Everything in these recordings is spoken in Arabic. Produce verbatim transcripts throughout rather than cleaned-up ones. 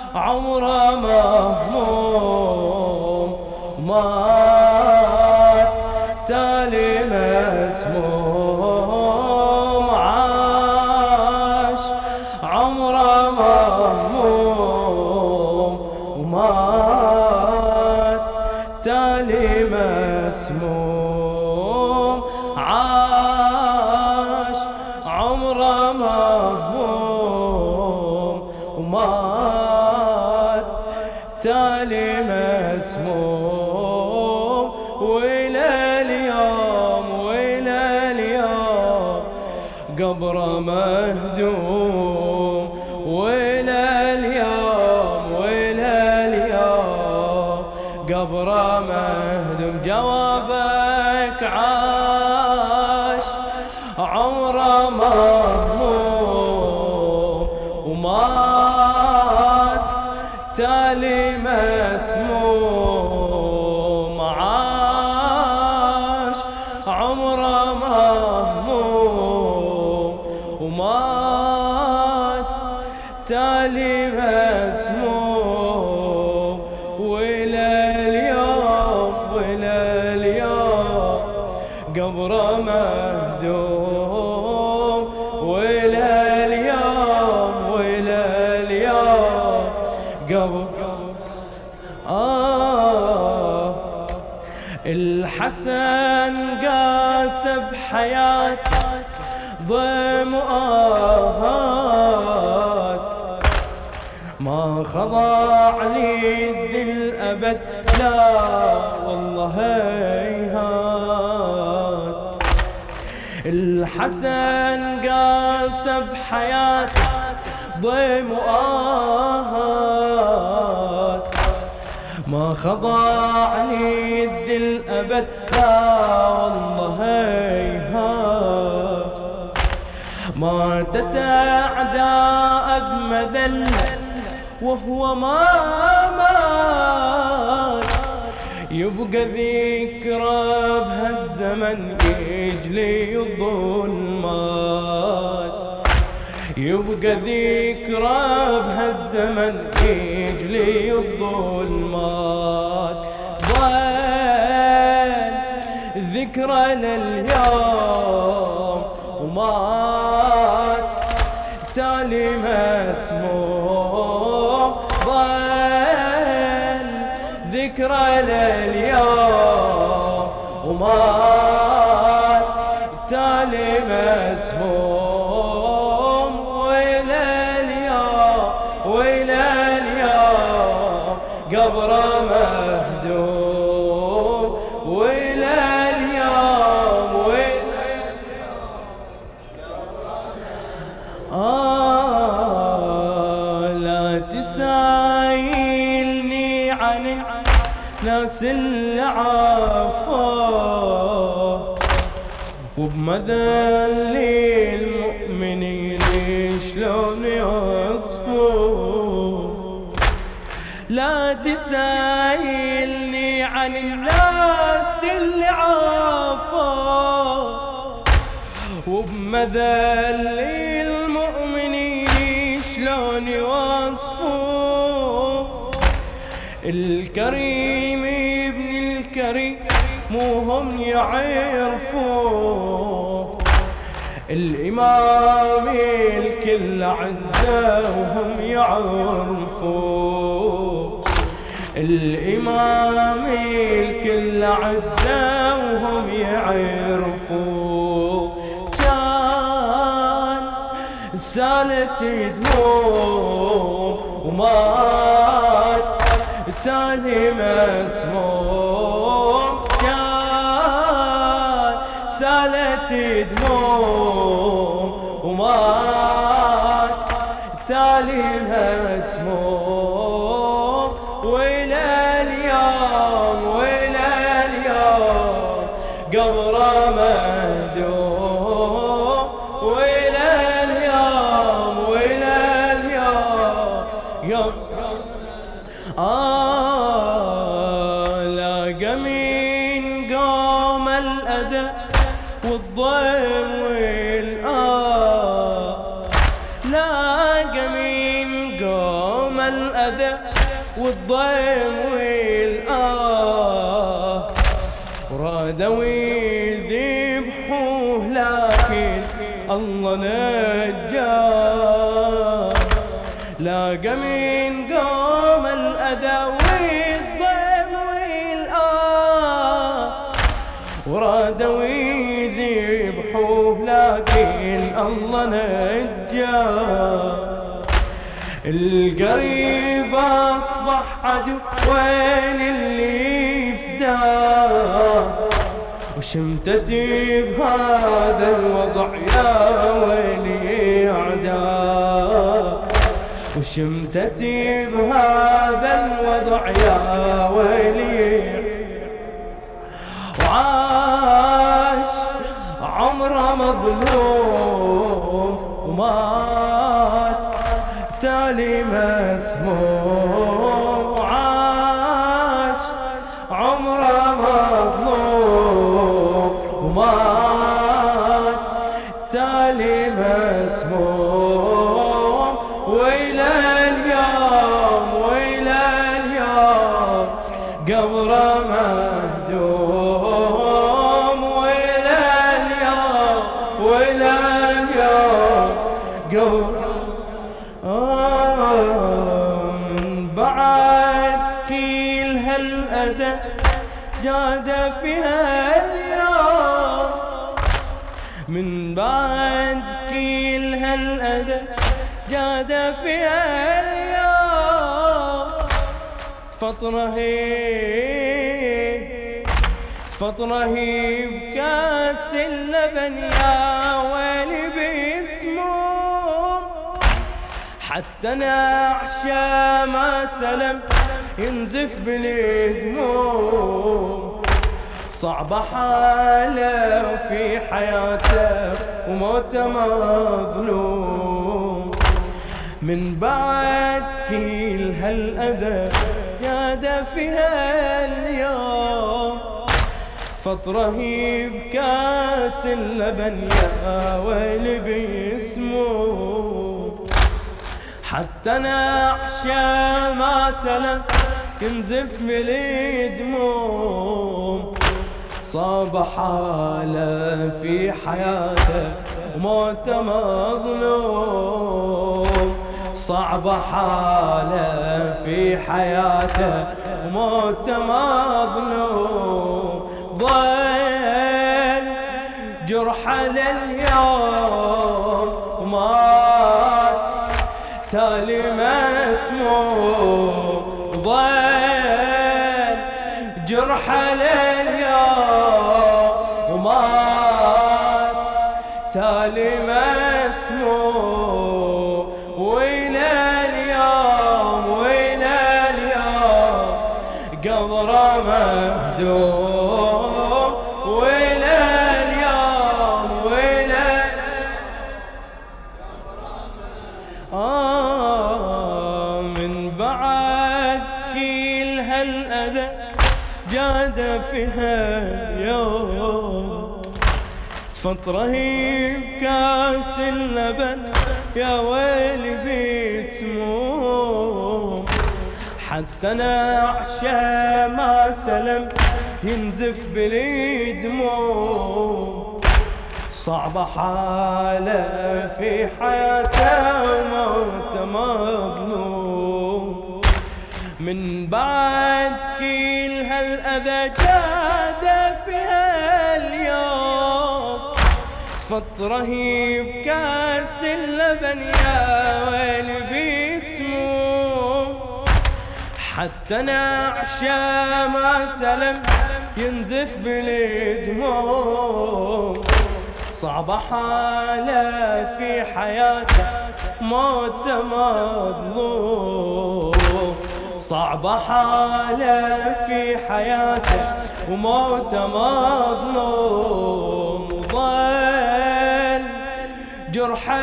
عمره مهموم مات تالي مسموم عاش عمره مهموم ومات تالي مسموم عاش عمره مهموم ومات تالي مسموم وإلى اليوم وإلى اليوم قبره مهدوم وإلى اليوم وإلى اليوم قبره مهدوم جوابك عاش عمره مهموم ومات تالي مسموم عاش عمره مهموم ومات تالي مسموم وإلى اليوم وإلى اليوم قبره مهدوم وإلى اليوم وإلى اليوم قبر آه الحسن قاس بحياته ضيم آهات ما خضع لي الأبد لا والله هيهات الحسن قاس بحياته ضيم آهات ما خضع لي الأبد لا والله هيهات ما تتعدى بمذلة وهو ما مات يبقى ذكرى بهالزمن يجلي الظلمات يبقى ذكرى بهالزمن يجلي الظلمات ضل ذكرى لليوم ومات تالي مسموم ضل ذكرى لليوم ومات تالي مسموم وإلى اليوم وإلى اليوم قبره مهدوم وإلى اليوم وإلى آه لا تسايلني عن ناس اللي عافوا وبمذل المؤمنين شلون يصفوا لا تسايلني عن الناس اللي عافوا وبمذل المؤمنين شلون يوصفوا الكريم ابن الكريم مو هم يعرفوا الإمام الكل عزة وهم يعرفوا الإمام الكل عزة وهم يعرفوا كان سالت دموع ومات تالي مسموم كان سالت دموع ومات تالي مسموم وإلى اليوم وإلى اليوم قبره مهدوم وإلى اليوم وإلى اليوم يوم آه لاقى من قوم الأذى والضيم والآه لاقى من قوم الأذى والضيم والآه، ورادوا يذبحوه لكن الله نجاه. لاقى من قام الأذى والضيم والآه، ورادوا يذبحوه لكن الله نجاه. القريب أصبح عدو وين اللي فداه، وشمتت بهذا الوضع يا ويلي أعداه، وشمتت بهذا الوضع يا ويلي. وعاش عمره مظلوم ومات تالي مسموم، وعاش عمره مظلوم ومات تالي مسموم. وإلى اليوم وإلى اليوم قبره مهدوم، وإلى اليوم وإلى اليوم قبره. بعد كل هالأذى جاد فيها اليوم، من بعد كل هالأذى جاد فيها اليوم. فترة هي فترة هي بكاس اللبن يا ويلي باسمه، حتى نعشى ما سلم ينزف بالدموع. صعبة حاله في حياته وموته مظلوم، من بعد كل هالأذى ياده فيها اليوم. فترة هي بكاس اللبن يا ويلي باسمه، حتى نعشى ما سلم ينزف من الدموع. صاب حاله في حياته وموته مظلوم، صعب حاله في حياته وموته مظلوم. ضل جرحه لليوم ومات تالي مسموم، ضل جرحه لليوم ومات تالي مسموم. وإلى اليوم وإلى اليوم قبره مهدوم، وإلى اليوم وإلى آه من بعد كل هالأذى جاد فيها يوم. فترة هي بكاس اللبن يا ويلي باسمه، حتى نعشى ما سلم ينزف بالدموع. صعبة حاله في حياته وموته مظلوم، من بعد كل هالأذى جاد فيها اليوم. فترة هي بكاس اللبن يا ويلي باسمه، حتى نعشى ما سلم ينزف بالدموع. صعب حاله في حياته موته مظلوم، صعب حاله في حياته وموته مظلوم. ضل جرحه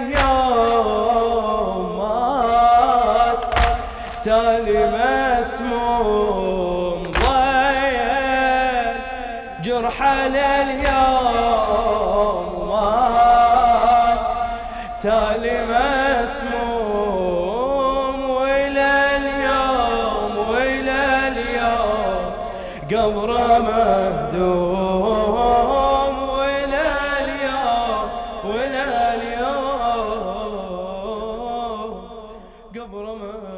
لليوم مات تالي مسموم. ضل جرحه لليوم مات تالي مسموم. وإلى قبره مهدوم ولا اليوم ولا اليوم قبره مهدوم